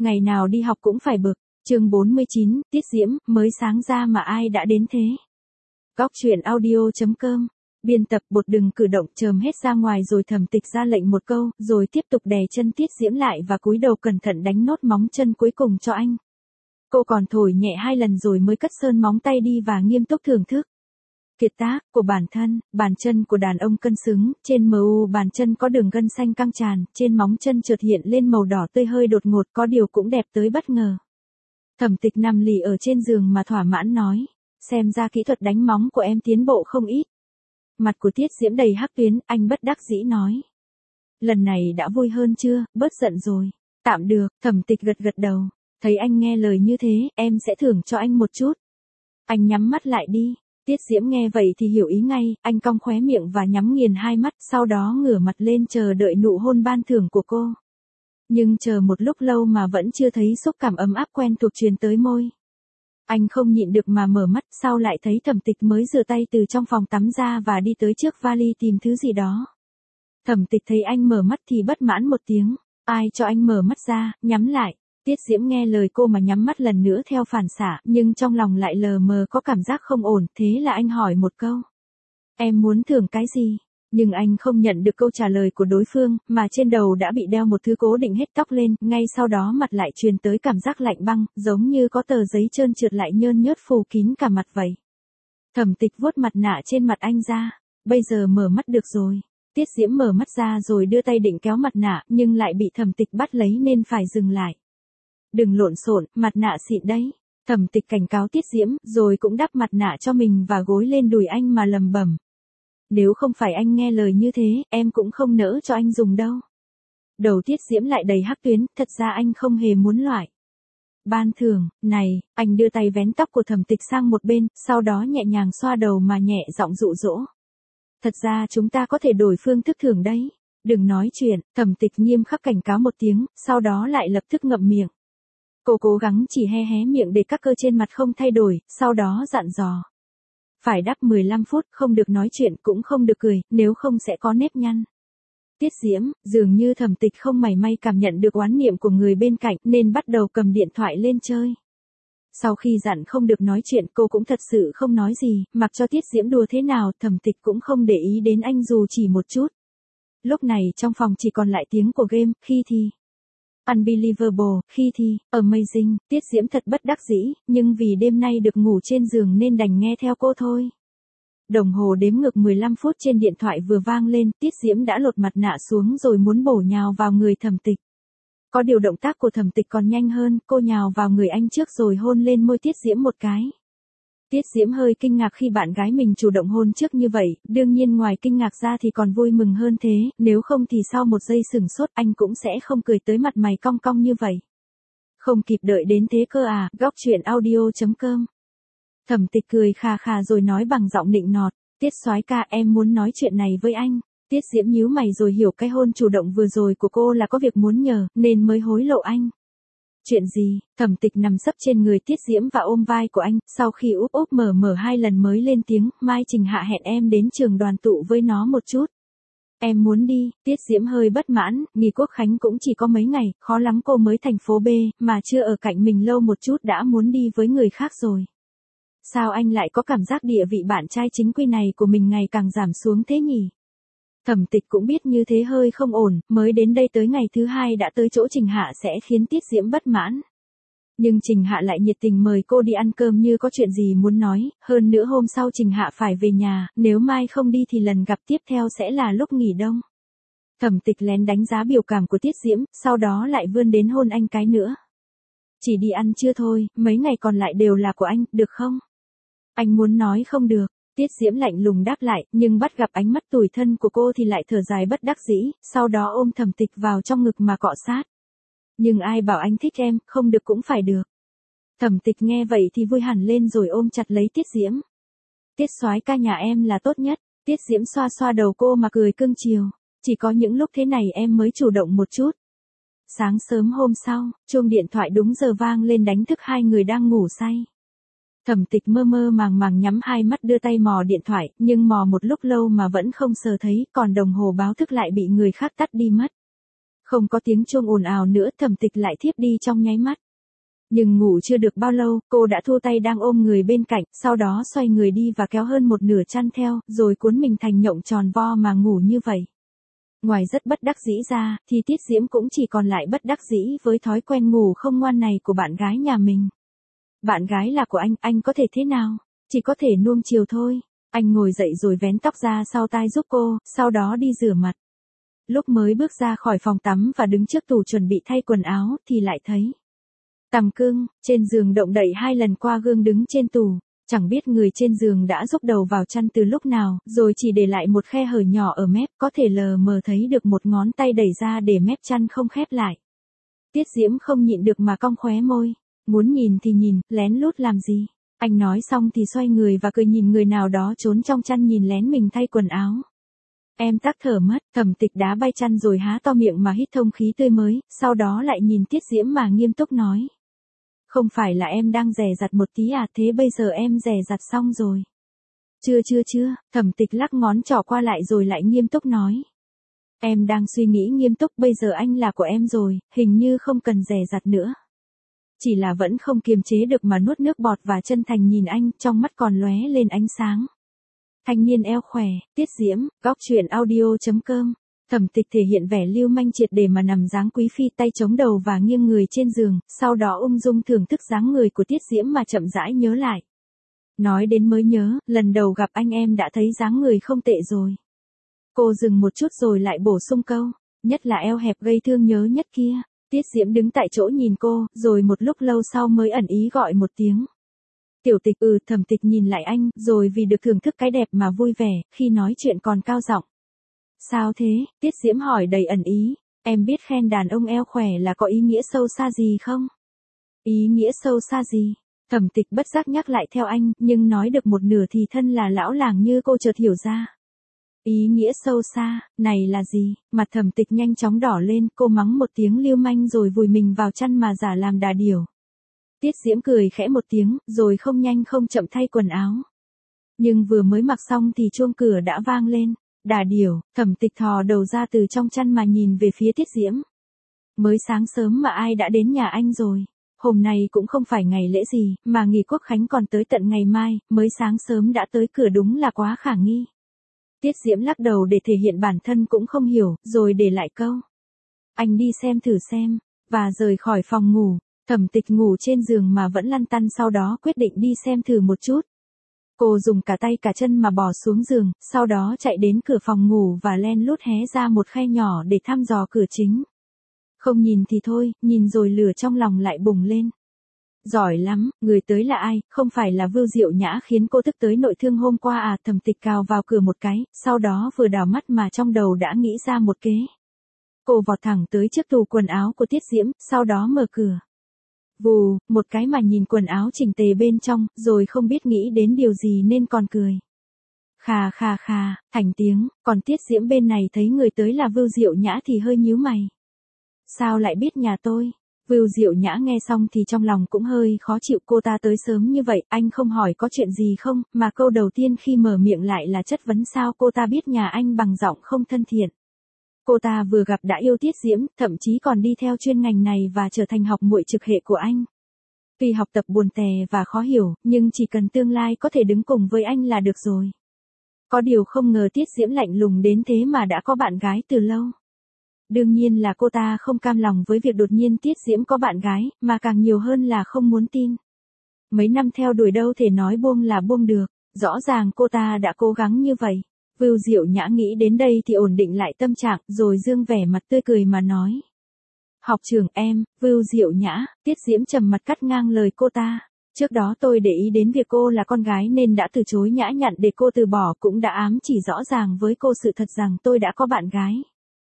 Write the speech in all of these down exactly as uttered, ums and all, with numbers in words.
ngày nào đi học cũng phải bực. Chương bốn mươi chín, Tiết Diễm, mới sáng ra mà ai đã đến thế. Góc truyện audio chấm com. Biên tập Bột đừng cử động, chồm hết ra ngoài rồi Thẩm Tịch ra lệnh một câu, rồi tiếp tục đè chân Tiết Diễm lại và cúi đầu cẩn thận đánh nốt móng chân cuối cùng cho anh. Cô còn thổi nhẹ hai lần rồi mới cất sơn móng tay đi và nghiêm túc thưởng thức. Kiệt tác của bản thân, bàn chân của đàn ông cân xứng, trên mờ u bàn chân có đường gân xanh căng tràn, trên móng chân chợt hiện lên màu đỏ tươi hơi đột ngột, có điều cũng đẹp tới bất ngờ. Thẩm Tịch nằm lì ở trên giường mà thỏa mãn nói, xem ra kỹ thuật đánh móng của em tiến bộ không ít. Mặt của Tiết Diễm đầy hắc tuyến, anh bất đắc dĩ nói. Lần này đã vui hơn chưa, bớt giận rồi. Tạm được, Thẩm Tịch gật gật đầu. Thấy anh nghe lời như thế, em sẽ thưởng cho anh một chút. Anh nhắm mắt lại đi. Tiết Diễm nghe vậy thì hiểu ý ngay, anh cong khóe miệng và nhắm nghiền hai mắt, sau đó ngửa mặt lên chờ đợi nụ hôn ban thưởng của cô. Nhưng chờ một lúc lâu mà vẫn chưa thấy xúc cảm ấm áp quen thuộc truyền tới môi. Anh không nhịn được mà mở mắt, sau lại thấy Thẩm Tịch mới rửa tay từ trong phòng tắm ra và đi tới trước vali tìm thứ gì đó. Thẩm Tịch thấy anh mở mắt thì bất mãn một tiếng, ai cho anh mở mắt ra, nhắm lại. Tiết Diễm nghe lời cô mà nhắm mắt lần nữa theo phản xạ, nhưng trong lòng lại lờ mờ có cảm giác không ổn, thế là anh hỏi một câu. Em muốn thưởng cái gì? Nhưng anh không nhận được câu trả lời của đối phương, mà trên đầu đã bị đeo một thứ cố định hết tóc lên, ngay sau đó mặt lại truyền tới cảm giác lạnh băng, giống như có tờ giấy trơn trượt lại nhơn nhớt phủ kín cả mặt vậy. Thẩm Tịch vuốt mặt nạ trên mặt anh ra, bây giờ mở mắt được rồi. Tiết Diễm mở mắt ra rồi đưa tay định kéo mặt nạ, nhưng lại bị Thẩm Tịch bắt lấy nên phải dừng lại. Đừng lộn xộn, mặt nạ xịn đấy. Thẩm Tịch cảnh cáo Tiết Diễm, rồi cũng đắp mặt nạ cho mình và gối lên đùi anh mà lầm bẩm. Nếu không phải anh nghe lời như thế, em cũng không nỡ cho anh dùng đâu. Đầu Tiết Diễm lại đầy hắc tuyến, thật ra anh không hề muốn loại. Ban thưởng, này, anh đưa tay vén tóc của Thẩm Tịch sang một bên, sau đó nhẹ nhàng xoa đầu mà nhẹ giọng dụ dỗ. Thật ra chúng ta có thể đổi phương thức thưởng đấy. Đừng nói chuyện, Thẩm Tịch nghiêm khắc cảnh cáo một tiếng, sau đó lại lập tức ngậm miệng. Cô cố gắng chỉ hé hé miệng để các cơ trên mặt không thay đổi, sau đó dặn dò. Phải đắp mười lăm phút, không được nói chuyện cũng không được cười, nếu không sẽ có nếp nhăn. Tiết Diễm, dường như Thẩm Tịch không mảy may cảm nhận được oán niệm của người bên cạnh nên bắt đầu cầm điện thoại lên chơi. Sau khi dặn không được nói chuyện cô cũng thật sự không nói gì, mặc cho Tiết Diễm đùa thế nào Thẩm Tịch cũng không để ý đến anh dù chỉ một chút. Lúc này trong phòng chỉ còn lại tiếng của game, khi thì unbelievable, khi thì amazing. Tiết Diễm thật bất đắc dĩ, nhưng vì đêm nay được ngủ trên giường nên đành nghe theo cô thôi. Đồng hồ đếm ngược mười lăm phút trên điện thoại vừa vang lên, Tiết Diễm đã lột mặt nạ xuống rồi muốn bổ nhào vào người Thẩm Tịch. Có điều động tác của Thẩm Tịch còn nhanh hơn, cô nhào vào người anh trước rồi hôn lên môi Tiết Diễm một cái. Tiết Diễm hơi kinh ngạc khi bạn gái mình chủ động hôn trước như vậy, đương nhiên ngoài kinh ngạc ra thì còn vui mừng hơn thế, nếu không thì sau một giây sửng sốt anh cũng sẽ không cười tới mặt mày cong cong như vậy. Không kịp đợi đến thế cơ à, góc truyện audio chấm com. Thẩm Tịch cười khà khà rồi nói bằng giọng nịnh nọt, Tiết soái ca em muốn nói chuyện này với anh. Tiết Diễm nhíu mày rồi hiểu cái hôn chủ động vừa rồi của cô là có việc muốn nhờ, nên mới hối lộ anh. Chuyện gì? Thẩm Tịch nằm sấp trên người Tiết Diễm và ôm vai của anh, sau khi úp úp mở mở hai lần mới lên tiếng, mai Trình Hạ hẹn em đến trường đoàn tụ với nó một chút. Em muốn đi, Tiết Diễm hơi bất mãn, nghỉ quốc khánh cũng chỉ có mấy ngày, khó lắm cô mới thành phố B, mà chưa ở cạnh mình lâu một chút đã muốn đi với người khác rồi. Sao anh lại có cảm giác địa vị bạn trai chính quy này của mình ngày càng giảm xuống thế nhỉ? Thẩm Tịch cũng biết như thế hơi không ổn, mới đến đây tới ngày thứ hai đã tới chỗ Trình Hạ sẽ khiến Tiết Diễm bất mãn. Nhưng Trình Hạ lại nhiệt tình mời cô đi ăn cơm như có chuyện gì muốn nói, hơn nữa hôm sau Trình Hạ phải về nhà, nếu mai không đi thì lần gặp tiếp theo sẽ là lúc nghỉ đông. Thẩm Tịch lén đánh giá biểu cảm của Tiết Diễm, sau đó lại vươn đến hôn anh cái nữa. Chỉ đi ăn trưa thôi, mấy ngày còn lại đều là của anh, được không? Anh muốn nói không được. Tiết Diễm lạnh lùng đáp lại, nhưng bắt gặp ánh mắt tủi thân của cô thì lại thở dài bất đắc dĩ, sau đó ôm Thẩm Tịch vào trong ngực mà cọ sát. Nhưng ai bảo anh thích em, không được cũng phải được. Thẩm Tịch nghe vậy thì vui hẳn lên rồi ôm chặt lấy Tiết Diễm. Tiết soái ca nhà em là tốt nhất. Tiết Diễm xoa xoa đầu cô mà cười cưng chiều. Chỉ có những lúc thế này em mới chủ động một chút. Sáng sớm hôm sau, chuông điện thoại đúng giờ vang lên đánh thức hai người đang ngủ say. Thẩm Tịch mơ mơ màng màng nhắm hai mắt đưa tay mò điện thoại, nhưng mò một lúc lâu mà vẫn không sờ thấy, còn đồng hồ báo thức lại bị người khác tắt đi mất. Không có tiếng chuông ồn ào nữa, Thẩm Tịch lại thiếp đi trong nháy mắt. Nhưng ngủ chưa được bao lâu, cô đã thu tay đang ôm người bên cạnh, sau đó xoay người đi và kéo hơn một nửa chăn theo, rồi cuốn mình thành nhộng tròn vo mà ngủ như vậy. Ngoài rất bất đắc dĩ ra, thì Tiết Diễm cũng chỉ còn lại bất đắc dĩ với thói quen ngủ không ngoan này của bạn gái nhà mình. Bạn gái là của anh, anh có thể thế nào? Chỉ có thể nuông chiều thôi. Anh ngồi dậy rồi vén tóc ra sau tai giúp cô, sau đó đi rửa mặt. Lúc mới bước ra khỏi phòng tắm và đứng trước tủ chuẩn bị thay quần áo thì lại thấy Tằm Cương, trên giường động đậy hai lần qua gương đứng trên tủ, chẳng biết người trên giường đã rúc đầu vào chăn từ lúc nào, rồi chỉ để lại một khe hở nhỏ ở mép, có thể lờ mờ thấy được một ngón tay đẩy ra để mép chăn không khép lại. Tiết Diễm không nhịn được mà cong khóe môi, muốn nhìn thì nhìn, lén lút làm gì? Anh nói xong thì xoay người và cười nhìn người nào đó trốn trong chăn nhìn lén mình thay quần áo. Em tắc thở mất, Thẩm Tịch đá bay chăn rồi há to miệng mà hít thông khí tươi mới, sau đó lại nhìn Tiết Diễm mà nghiêm túc nói. Không phải là em đang dè dặt một tí à, thế bây giờ em dè dặt xong rồi. Chưa chưa chưa, Thẩm Tịch lắc ngón trỏ qua lại rồi lại nghiêm túc nói. Em đang suy nghĩ nghiêm túc, bây giờ anh là của em rồi, hình như không cần dè dặt nữa. Chỉ là vẫn không kiềm chế được mà nuốt nước bọt và chân thành nhìn anh, trong mắt còn lóe lên ánh sáng. Thanh niên eo khỏe, Tiết Diễm, góc truyện audio chấm com. Thẩm Tịch thể hiện vẻ lưu manh triệt để mà nằm dáng quý phi, tay chống đầu và nghiêng người trên giường, sau đó ung dung thưởng thức dáng người của Tiết Diễm mà chậm rãi nhớ lại. Nói đến mới nhớ, lần đầu gặp anh em đã thấy dáng người không tệ rồi. Cô dừng một chút rồi lại bổ sung câu, nhất là eo hẹp gây thương nhớ nhất kia. Tiết Diễm đứng tại chỗ nhìn cô, rồi một lúc lâu sau mới ẩn ý gọi một tiếng. Tiểu Tịch. Ừ, Thẩm Tịch nhìn lại anh, rồi vì được thưởng thức cái đẹp mà vui vẻ, khi nói chuyện còn cao giọng. Sao thế? Tiết Diễm hỏi đầy ẩn ý. Em biết khen đàn ông eo khỏe là có ý nghĩa sâu xa gì không? Ý nghĩa sâu xa gì? Thẩm Tịch bất giác nhắc lại theo anh, nhưng nói được một nửa thì thân là lão làng như cô chợt hiểu ra. Ý nghĩa sâu xa, này là gì? Mặt Thẩm Tịch nhanh chóng đỏ lên, cô mắng một tiếng lưu manh rồi vùi mình vào chăn mà giả làm đà điểu. Tiết Diễm cười khẽ một tiếng, rồi không nhanh không chậm thay quần áo. Nhưng vừa mới mặc xong thì chuông cửa đã vang lên. Đà điểu, Thẩm Tịch thò đầu ra từ trong chăn mà nhìn về phía Tiết Diễm. Mới sáng sớm mà ai đã đến nhà anh rồi? Hôm nay cũng không phải ngày lễ gì, mà nghỉ quốc khánh còn tới tận ngày mai, mới sáng sớm đã tới cửa đúng là quá khả nghi. Tiết Diễm lắc đầu để thể hiện bản thân cũng không hiểu, rồi để lại câu. Anh đi xem thử xem, và rời khỏi phòng ngủ. Thẩm Tịch ngủ trên giường mà vẫn lăn tăn, sau đó quyết định đi xem thử một chút. Cô dùng cả tay cả chân mà bò xuống giường, sau đó chạy đến cửa phòng ngủ và len lút hé ra một khe nhỏ để thăm dò cửa chính. Không nhìn thì thôi, nhìn rồi lửa trong lòng lại bùng lên. Giỏi lắm, người tới là ai? Không phải là Vưu Diệu Nhã khiến cô tức tới nội thương hôm qua à? Thẩm Tịch cào vào cửa một cái, sau đó vừa đảo mắt mà trong đầu đã nghĩ ra một kế. Cô vọt thẳng tới trước tủ quần áo của Tiết Diễm, sau đó mở cửa. Vù, một cái mà nhìn quần áo chỉnh tề bên trong, rồi không biết nghĩ đến điều gì nên còn cười. Khà khà khà, thành tiếng, còn Tiết Diễm bên này thấy người tới là Vưu Diệu Nhã thì hơi nhíu mày. Sao lại biết nhà tôi? Vưu Diệu Nhã nghe xong thì trong lòng cũng hơi khó chịu, cô ta tới sớm như vậy, anh không hỏi có chuyện gì không, mà câu đầu tiên khi mở miệng lại là chất vấn sao cô ta biết nhà anh bằng giọng không thân thiện. Cô ta vừa gặp đã yêu Tiết Diễm, thậm chí còn đi theo chuyên ngành này và trở thành học muội trực hệ của anh. Tuy học tập buồn tè và khó hiểu, nhưng chỉ cần tương lai có thể đứng cùng với anh là được rồi. Có điều không ngờ Tiết Diễm lạnh lùng đến thế mà đã có bạn gái từ lâu. Đương nhiên là cô ta không cam lòng với việc đột nhiên Tiết Diễm có bạn gái, mà càng nhiều hơn là không muốn tin. Mấy năm theo đuổi đâu thể nói buông là buông được, rõ ràng cô ta đã cố gắng như vậy. Vưu Diệu Nhã nghĩ đến đây thì ổn định lại tâm trạng, rồi dương vẻ mặt tươi cười mà nói. Học trưởng em, Vưu Diệu Nhã. Tiết Diễm trầm mặt cắt ngang lời cô ta. Trước đó tôi để ý đến việc cô là con gái nên đã từ chối nhã nhặn để cô từ bỏ, cũng đã ám chỉ rõ ràng với cô sự thật rằng tôi đã có bạn gái.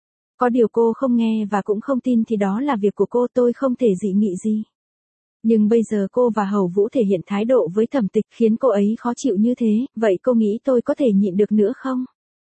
Có điều cô không nghe và cũng không tin thì đó là việc của cô, tôi không thể dị nghị gì. Nhưng bây giờ cô và Hầu Vũ thể hiện thái độ với Thẩm Tịch khiến cô ấy khó chịu như thế, vậy cô nghĩ tôi có thể nhịn được nữa không?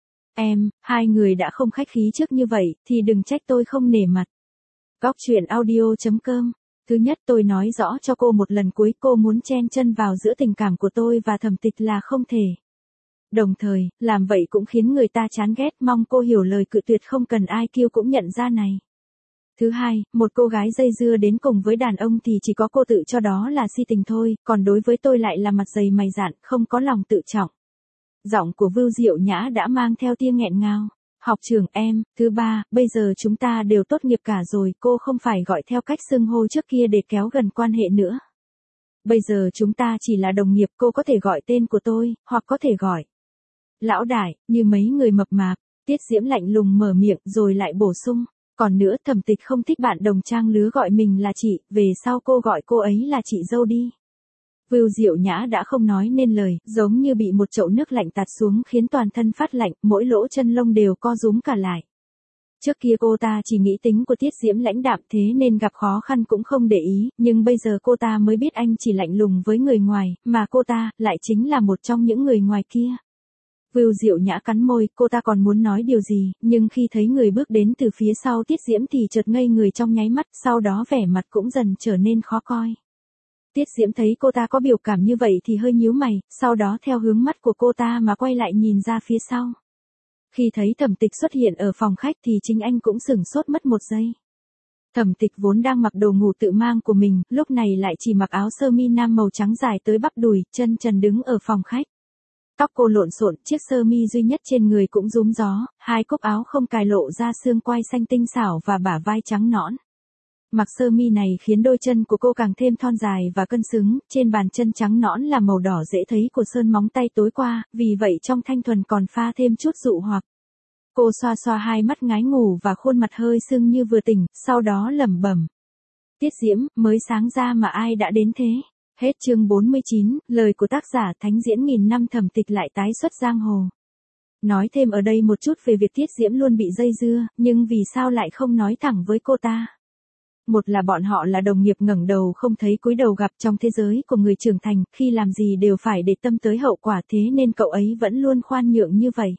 Em, hai người đã không khách khí trước như vậy, thì đừng trách tôi không nể mặt. Góc truyện audio chấm com. Thứ nhất, tôi nói rõ cho cô một lần cuối, cô muốn chen chân vào giữa tình cảm của tôi và Thẩm Tịch là không thể. Đồng thời, làm vậy cũng khiến người ta chán ghét, mong cô hiểu lời cự tuyệt không cần ai kêu cũng nhận ra này. Thứ hai, một cô gái dây dưa đến cùng với đàn ông thì chỉ có cô tự cho đó là si tình thôi, còn đối với tôi lại là mặt dày mày dạn, không có lòng tự trọng. Giọng của Vưu Diệu Nhã đã mang theo tia nghẹn ngào. Học trưởng em, thứ ba, bây giờ chúng ta đều tốt nghiệp cả rồi, cô không phải gọi theo cách xưng hô trước kia để kéo gần quan hệ nữa. Bây giờ chúng ta chỉ là đồng nghiệp, cô có thể gọi tên của tôi, hoặc có thể gọi lão đại, như mấy người mập mạp. Tiết Diễm lạnh lùng mở miệng rồi lại bổ sung. Còn nữa, Thẩm Tịch không thích bạn đồng trang lứa gọi mình là chị, về sau cô gọi cô ấy là chị dâu đi. Vưu Diệu Nhã đã không nói nên lời, giống như bị một chậu nước lạnh tạt xuống khiến toàn thân phát lạnh, mỗi lỗ chân lông đều co rúm cả lại. Trước kia cô ta chỉ nghĩ tính của Tiết Diễm lãnh đạm thế nên gặp khó khăn cũng không để ý, nhưng bây giờ cô ta mới biết anh chỉ lạnh lùng với người ngoài, mà cô ta lại chính là một trong những người ngoài kia. Vưu Diệu Nhã cắn môi, cô ta còn muốn nói điều gì, nhưng khi thấy người bước đến từ phía sau Tiết Diễm thì chợt ngây người trong nháy mắt, sau đó vẻ mặt cũng dần trở nên khó coi. Tiết Diễm thấy cô ta có biểu cảm như vậy thì hơi nhíu mày, sau đó theo hướng mắt của cô ta mà quay lại nhìn ra phía sau. Khi thấy Thẩm Tịch xuất hiện ở phòng khách thì chính anh cũng sửng sốt mất một giây. Thẩm Tịch vốn đang mặc đồ ngủ tự mang của mình, lúc này lại chỉ mặc áo sơ mi nam màu trắng dài tới bắp đùi, chân trần đứng ở phòng khách. Tóc cô lộn xộn, chiếc sơ mi duy nhất trên người cũng rúm gió, hai cúc áo không cài lộ ra xương quai xanh tinh xảo và bả vai trắng nõn. Mặc sơ mi này khiến đôi chân của cô càng thêm thon dài và cân xứng, trên bàn chân trắng nõn là màu đỏ dễ thấy của sơn móng tay tối qua, vì vậy trong thanh thuần còn pha thêm chút dụ hoặc. Cô xoa xoa hai mắt ngái ngủ và khuôn mặt hơi sưng như vừa tỉnh, sau đó lẩm bẩm. Tiết Diễm, mới sáng ra mà ai đã đến thế? Hết chương bốn mươi chín, lời của tác giả Thánh Diễn nghìn năm Thẩm Tịch lại tái xuất giang hồ. Nói thêm ở đây một chút về việc Tiết Diễm luôn bị dây dưa, nhưng vì sao lại không nói thẳng với cô ta? Một là bọn họ là đồng nghiệp ngẩng đầu không thấy cúi đầu gặp trong thế giới của người trưởng thành, khi làm gì đều phải để tâm tới hậu quả thế nên cậu ấy vẫn luôn khoan nhượng như vậy.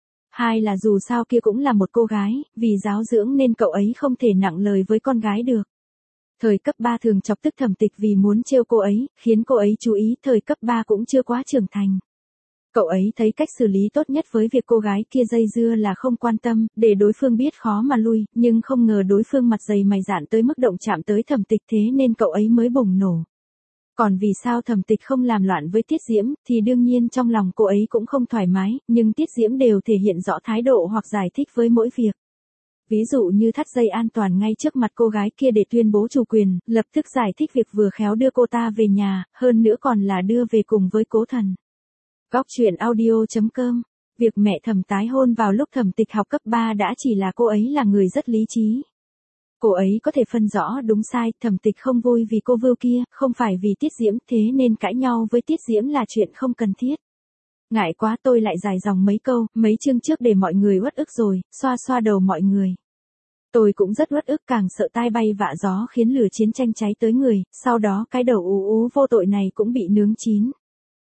Hai là dù sao kia cũng là một cô gái, vì giáo dưỡng nên cậu ấy không thể nặng lời với con gái được. Thời cấp ba thường chọc tức Thẩm Tịch vì muốn trêu cô ấy, khiến cô ấy chú ý thời cấp ba cũng chưa quá trưởng thành. Cậu ấy thấy cách xử lý tốt nhất với việc cô gái kia dây dưa là không quan tâm, để đối phương biết khó mà lui, nhưng không ngờ đối phương mặt dày mày dạn tới mức động chạm tới Thẩm Tịch thế nên cậu ấy mới bùng nổ. Còn vì sao Thẩm Tịch không làm loạn với Tiết Diễm, thì đương nhiên trong lòng cô ấy cũng không thoải mái, nhưng Tiết Diễm đều thể hiện rõ thái độ hoặc giải thích với mỗi việc. Ví dụ như thắt dây an toàn ngay trước mặt cô gái kia để tuyên bố chủ quyền, lập tức giải thích việc vừa khéo đưa cô ta về nhà, hơn nữa còn là đưa về cùng với Cố Thần. Góc truyện audio chấm com. Việc mẹ Thẩm tái hôn vào lúc Thẩm Tịch học cấp ba đã chỉ là cô ấy là người rất lý trí. Cô ấy có thể phân rõ đúng sai, Thẩm Tịch không vui vì cô Vưu kia, không phải vì Tiết Diễm, thế nên cãi nhau với Tiết Diễm là chuyện không cần thiết. Ngại quá tôi lại dài dòng mấy câu, mấy chương trước để mọi người uất ức rồi, xoa xoa đầu mọi người. Tôi cũng rất uất ức, càng sợ tai bay vạ gió khiến lửa chiến tranh cháy tới người, sau đó cái đầu ú ú vô tội này cũng bị nướng chín.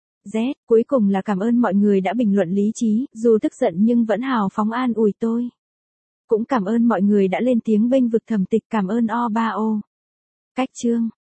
Z, cuối cùng là cảm ơn mọi người đã bình luận lý trí, dù tức giận nhưng vẫn hào phóng an ủi tôi. Cũng cảm ơn mọi người đã lên tiếng bênh vực Thẩm Tịch, cảm ơn o ba o. Cách chương